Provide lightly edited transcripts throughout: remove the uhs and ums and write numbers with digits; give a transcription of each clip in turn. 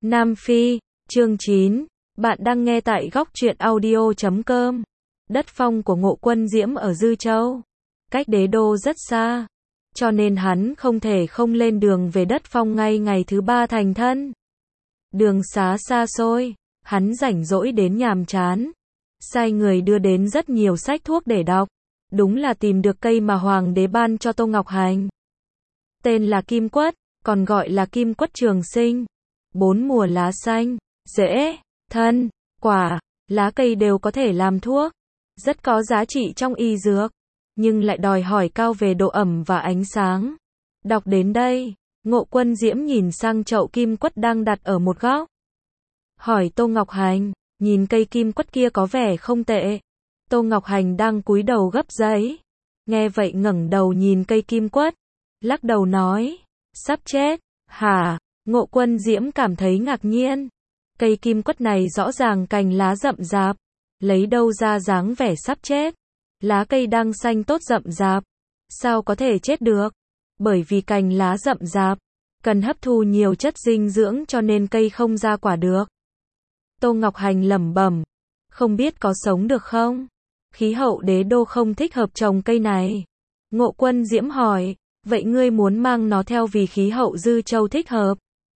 Nam Phi, chương 9, bạn đang nghe tại góc truyện audio.com. Đất phong của Ngộ Quân Diễm ở Dư Châu, cách đế đô rất xa, cho nên hắn không thể không lên đường về đất phong ngay ngày thứ 3 thành thân. Đường xá xa xôi, hắn rảnh rỗi đến nhàm chán, sai người đưa đến rất nhiều sách thuốc để đọc, đúng là tìm được cây mà hoàng đế ban cho Tô Ngọc Hành. Tên là Kim Quất, còn gọi là Kim Quất Trường Sinh. 4 mùa lá xanh, rễ, thân, quả, lá cây đều có thể làm thuốc, rất có giá trị trong y dược, nhưng lại đòi hỏi cao về độ ẩm và ánh sáng. Đọc đến đây, Ngộ Quân Diễm nhìn sang chậu kim quất đang đặt ở một góc. Hỏi Tô Ngọc Hành, nhìn cây kim quất kia có vẻ không tệ. Tô Ngọc Hành đang cúi đầu gấp giấy. Nghe vậy ngẩng đầu nhìn cây kim quất, lắc đầu nói, sắp chết, hả? Ngộ Quân Diễm cảm thấy ngạc nhiên. Cây kim quất này rõ ràng cành lá rậm rạp, lấy đâu ra dáng vẻ sắp chết. Lá cây đang xanh tốt rậm rạp, sao có thể chết được? Bởi vì cành lá rậm rạp, cần hấp thu nhiều chất dinh dưỡng cho nên cây không ra quả được. Tô Ngọc Hành lẩm bẩm, không biết có sống được không? Khí hậu đế đô không thích hợp trồng cây này. Ngộ Quân Diễm hỏi, vậy ngươi muốn mang nó theo vì khí hậu Dư Châu thích hợp?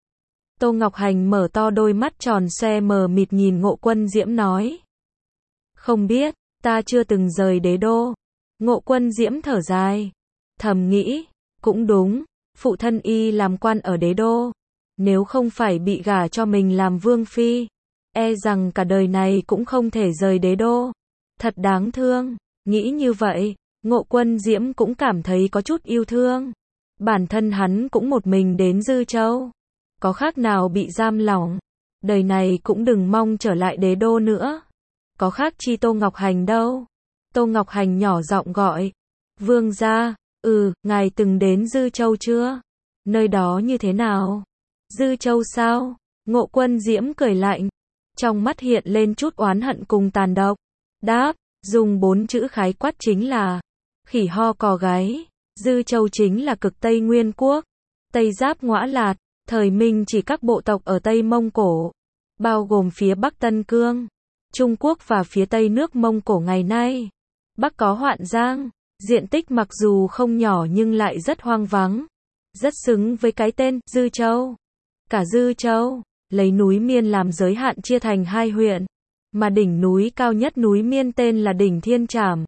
Tô Ngọc Hành mở to đôi mắt tròn xoe mờ mịt nhìn Ngộ Quân Diễm nói. Không biết, ta chưa từng rời đế đô. Ngộ Quân Diễm thở dài, thầm nghĩ, cũng đúng, phụ thân y làm quan ở đế đô. Nếu không phải bị gả cho mình làm vương phi, e rằng cả đời này cũng không thể rời đế đô. Thật đáng thương, nghĩ như vậy, Ngộ Quân Diễm cũng cảm thấy có chút yêu thương. Bản thân hắn cũng một mình đến Dư Châu, có khác nào bị giam lỏng, đời này cũng đừng mong trở lại đế đô nữa. Có khác chi Tô Ngọc Hành đâu. Tô Ngọc Hành nhỏ giọng gọi, vương gia, ngài từng đến Dư Châu chưa? Nơi đó như thế nào? Dư Châu sao? Ngộ Quân Diễm cười lạnh, trong mắt hiện lên chút oán hận cùng tàn độc. Đáp, dùng 4 chữ khái quát chính là khỉ ho cò gáy. Dư Châu chính là cực Tây Nguyên quốc, Tây giáp Ngõa Lạt, thời Minh chỉ các bộ tộc ở Tây Mông Cổ, bao gồm phía Bắc Tân Cương, Trung Quốc và phía Tây nước Mông Cổ ngày nay. Bắc có Hoạn Giang, diện tích mặc dù không nhỏ nhưng lại rất hoang vắng, rất xứng với cái tên Dư Châu. Cả Dư Châu, lấy núi Miên làm giới hạn chia thành 2 huyện, mà đỉnh núi cao nhất núi Miên tên là đỉnh Thiên Trảm.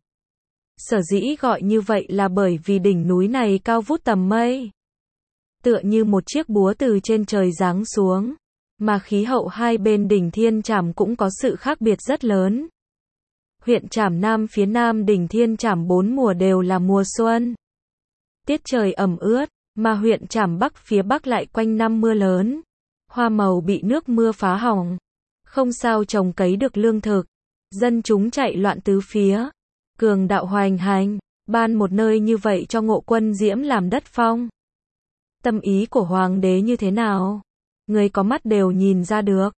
Sở dĩ gọi như vậy là bởi vì đỉnh núi này cao vút tầm mây, tựa như một chiếc búa từ trên trời giáng xuống, mà khí hậu hai bên đỉnh Thiên Trảm cũng có sự khác biệt rất lớn. Huyện Trảm Nam phía nam đỉnh Thiên Trảm 4 mùa đều là mùa xuân, tiết trời ẩm ướt, mà huyện Trảm Bắc phía bắc lại quanh năm mưa lớn, hoa màu bị nước mưa phá hỏng, không sao trồng cấy được lương thực, dân chúng chạy loạn tứ phía. Cường đạo hoành hành, ban một nơi như vậy cho Ngộ Quân Diễm làm đất phong. Tâm ý của hoàng đế như thế nào? Người có mắt đều nhìn ra được.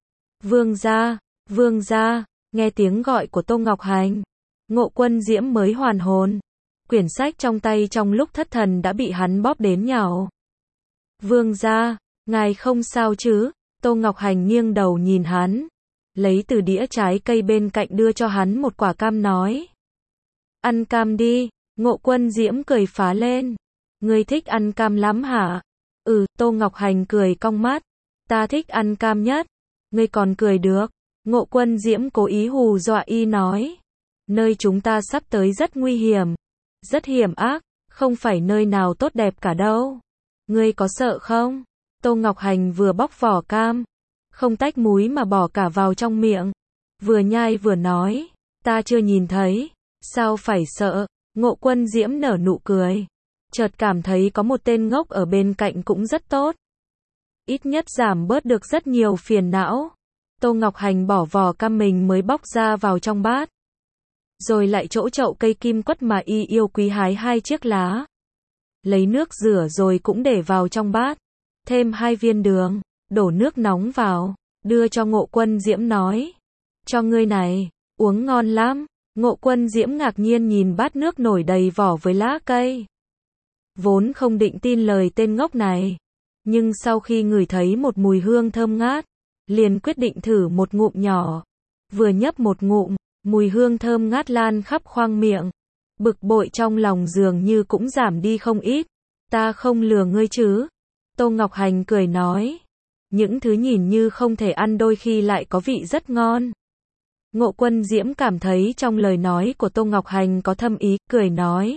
Vương gia, nghe tiếng gọi của Tô Ngọc Hành, Ngộ Quân Diễm mới hoàn hồn. Quyển sách trong tay trong lúc thất thần đã bị hắn bóp đến nhàu. Vương gia, ngài không sao chứ? Tô Ngọc Hành nghiêng đầu nhìn hắn, lấy từ đĩa trái cây bên cạnh đưa cho hắn một quả cam nói. Ăn cam đi. Ngộ Quân Diễm cười phá lên. Ngươi thích ăn cam lắm hả? Tô Ngọc Hành cười cong mắt. Ta thích ăn cam nhất. Ngươi còn cười được. Ngộ Quân Diễm cố ý hù dọa y nói. Nơi chúng ta sắp tới rất nguy hiểm, rất hiểm ác, không phải nơi nào tốt đẹp cả đâu. Ngươi có sợ không? Tô Ngọc Hành vừa bóc vỏ cam, không tách múi mà bỏ cả vào trong miệng, vừa nhai vừa nói. Ta chưa nhìn thấy. Sao phải sợ? Ngộ Quân Diễm nở nụ cười, chợt cảm thấy có một tên ngốc ở bên cạnh cũng rất tốt. Ít nhất giảm bớt được rất nhiều phiền não. Tô Ngọc Hành bỏ vỏ cam mình mới bóc ra vào trong bát, rồi lại chỗ chậu cây kim quất mà y yêu quý hái 2 chiếc lá, lấy nước rửa rồi cũng để vào trong bát, thêm 2 viên đường, đổ nước nóng vào, đưa cho Ngộ Quân Diễm nói. Cho ngươi này, uống ngon lắm. Ngộ Quân Diễm ngạc nhiên nhìn bát nước nổi đầy vỏ với lá cây. Vốn không định tin lời tên ngốc này, nhưng sau khi ngửi thấy một mùi hương thơm ngát, liền quyết định thử một ngụm nhỏ. Vừa nhấp một ngụm, mùi hương thơm ngát lan khắp khoang miệng. Bực bội trong lòng dường như cũng giảm đi không ít. Ta không lừa ngươi chứ? Tô Ngọc Hành cười nói. Những thứ nhìn như không thể ăn đôi khi lại có vị rất ngon. Ngộ Quân Diễm cảm thấy trong lời nói của Tô Ngọc Hành có thâm ý, cười nói.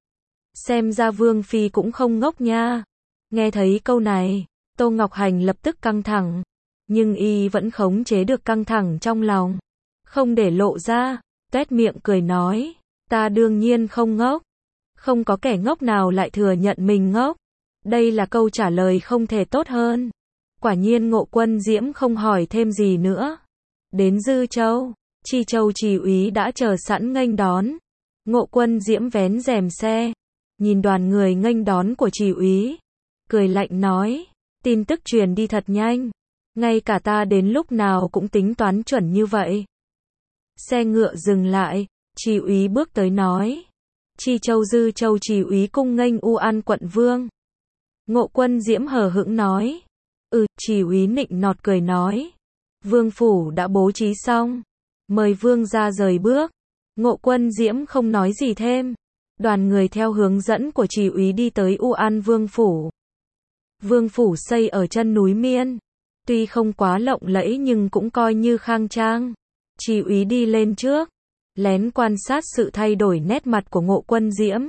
Xem ra Vương Phi cũng không ngốc nha. Nghe thấy câu này, Tô Ngọc Hành lập tức căng thẳng. Nhưng y vẫn khống chế được căng thẳng trong lòng. Không để lộ ra, tuét miệng cười nói. Ta đương nhiên không ngốc. Không có kẻ ngốc nào lại thừa nhận mình ngốc. Đây là câu trả lời không thể tốt hơn. Quả nhiên Ngộ Quân Diễm không hỏi thêm gì nữa. Đến Dư Châu, Chi Châu Trì úy đã chờ sẵn nghênh đón. Ngộ Quân Diễm vén rèm xe, nhìn đoàn người nghênh đón của Trì úy, cười lạnh nói, tin tức truyền đi thật nhanh, ngay cả ta đến lúc nào cũng tính toán chuẩn như vậy. Xe ngựa dừng lại, Trì úy bước tới nói, Chi Châu Dư Châu Trì úy cung nghênh U An quận vương. Ngộ Quân Diễm hờ hững nói, Trì úy nịnh nọt cười nói, vương phủ đã bố trí xong, mời vương ra rời bước. Ngộ Quân Diễm không nói gì thêm. Đoàn người theo hướng dẫn của Trì úy đi tới U An vương phủ. Vương phủ xây ở chân núi Miên, tuy không quá lộng lẫy nhưng cũng coi như khang trang. Trì úy đi lên trước, lén quan sát sự thay đổi nét mặt của Ngộ Quân Diễm.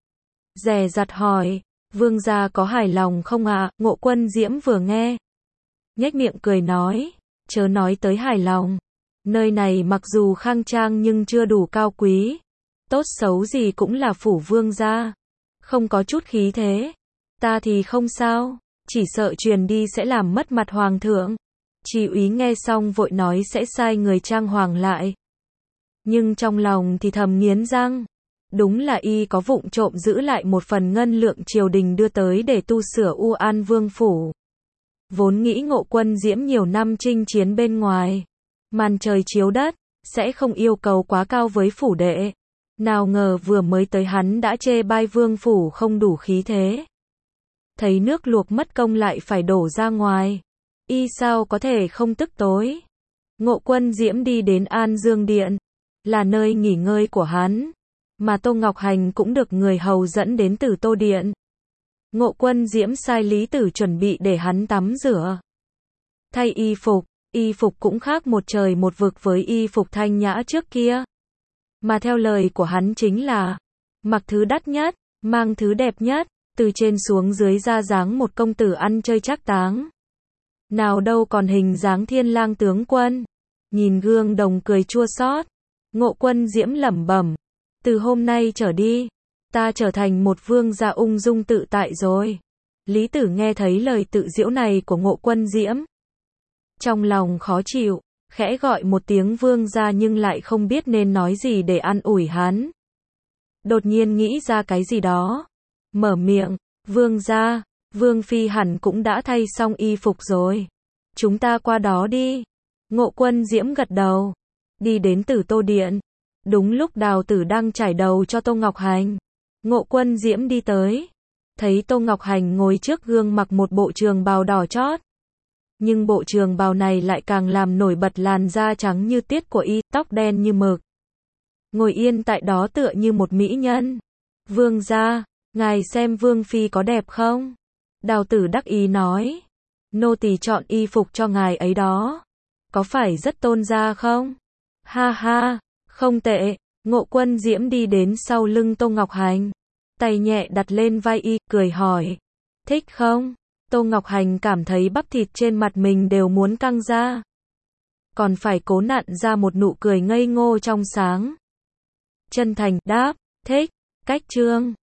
Dè dặt hỏi, vương gia có hài lòng không ạ? Ngộ Quân Diễm vừa nghe, nhếch miệng cười nói, chớ nói tới hài lòng. Nơi này mặc dù khang trang nhưng chưa đủ cao quý. Tốt xấu gì cũng là phủ vương gia. Không có chút khí thế. Ta thì không sao. Chỉ sợ truyền đi sẽ làm mất mặt hoàng thượng. Trì úy nghe xong vội nói sẽ sai người trang hoàng lại. Nhưng trong lòng thì thầm nghiến răng. Đúng là y có vụng trộm giữ lại một phần ngân lượng triều đình đưa tới để tu sửa U An vương phủ. Vốn nghĩ Ngộ Quân Diễm nhiều năm chinh chiến bên ngoài, màn trời chiếu đất, sẽ không yêu cầu quá cao với phủ đệ. Nào ngờ vừa mới tới hắn đã chê bai vương phủ không đủ khí thế. Thấy nước luộc mất công lại phải đổ ra ngoài. Y sao có thể không tức tối. Ngộ Quân Diễm đi đến An Dương Điện, là nơi nghỉ ngơi của hắn. Mà Tô Ngọc Hành cũng được người hầu dẫn đến Tử Tô Điện. Ngộ Quân Diễm sai Lý Tử chuẩn bị để hắn tắm rửa. Thay y phục cũng khác một trời một vực với y phục thanh nhã trước kia. Mà theo lời của hắn chính là, mặc thứ đắt nhất, mang thứ đẹp nhất, từ trên xuống dưới ra dáng một công tử ăn chơi trác táng. Nào đâu còn hình dáng thiên lang tướng quân. Nhìn gương đồng cười chua xót, Ngộ Quân Diễm lẩm bẩm, từ hôm nay trở đi, ta trở thành một vương gia ung dung tự tại rồi. Lý Tử nghe thấy lời tự giễu này của Ngộ Quân Diễm, trong lòng khó chịu, khẽ gọi một tiếng vương gia nhưng lại không biết nên nói gì để an ủi hắn. Đột nhiên nghĩ ra cái gì đó, mở miệng, vương gia, vương phi hẳn cũng đã thay xong y phục rồi. Chúng ta qua đó đi. Ngộ Quân Diễm gật đầu, đi đến Tử Tô Điện. Đúng lúc Đào Tử đang trải đầu cho Tô Ngọc Hành, Ngộ Quân Diễm đi tới, thấy Tô Ngọc Hành ngồi trước gương mặc một bộ trường bào đỏ chót. Nhưng bộ trường bào này lại càng làm nổi bật làn da trắng như tiết của y, tóc đen như mực. Ngồi yên tại đó tựa như một mỹ nhân. Vương gia, ngài xem vương phi có đẹp không? Đào Tử đắc ý nói, nô tỳ chọn y phục cho ngài ấy đó. Có phải rất tôn gia không? Ha ha, không tệ. Ngộ Quân Diễm đi đến sau lưng Tô Ngọc Hành, tay nhẹ đặt lên vai y, cười hỏi, thích không? Tô Ngọc Hành cảm thấy bắp thịt trên mặt mình đều muốn căng ra. Còn phải cố nặn ra một nụ cười ngây ngô trong sáng. Chân thành đáp, thích. Cách chương